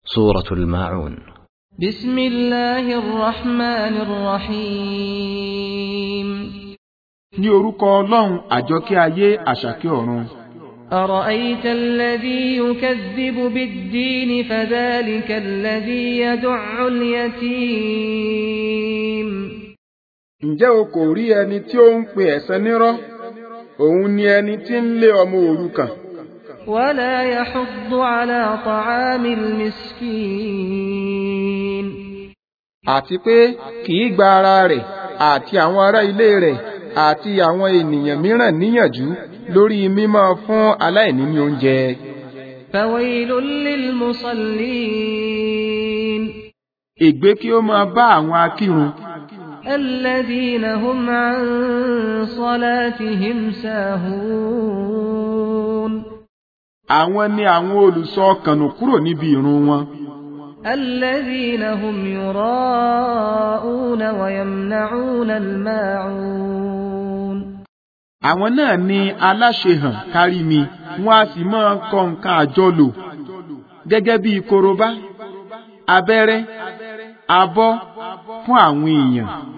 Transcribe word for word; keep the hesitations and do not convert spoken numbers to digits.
سورة الماعون. بسم الله الرحمن الرحيم. ní orúkọ Ọlọ́run àjọkẹ́ ayé àṣàkẹ́ ọ̀run. أرأيت الذي يكذب بالدين فذلك الذي يدع اليتيم. ǹjẹ́ o kò rí ẹni tí ó ń pe ẹ̀san nírọ́? òun ni ẹni tí ń lé ọmọ òrukàn. ولا يحض على طعام المسكين. àti pé kì í gba ara rẹ̀ àti àwọn ará ilé rẹ̀ àti àwọn ènìyàn mìíràn níyànjú lórí mímọ́ fún aláìní ní oúnjẹ. فويل للمصلين. ègbé kí ó máa bá àwọn akírun. الذين هم عن صلاتهم ساهون. àwọn ni àwọn olùsọ kànù kúrò níbi ìrun wọn. الذين هم يراءون ويمنعون الماعون. àwọn náà ni aláṣehàn kárí mi, wọ́n á sì máa kọ nǹkan àjọlò gẹ́gẹ́ bí korobá, abẹ́rẹ́, abọ́ fún àwọn èèyàn.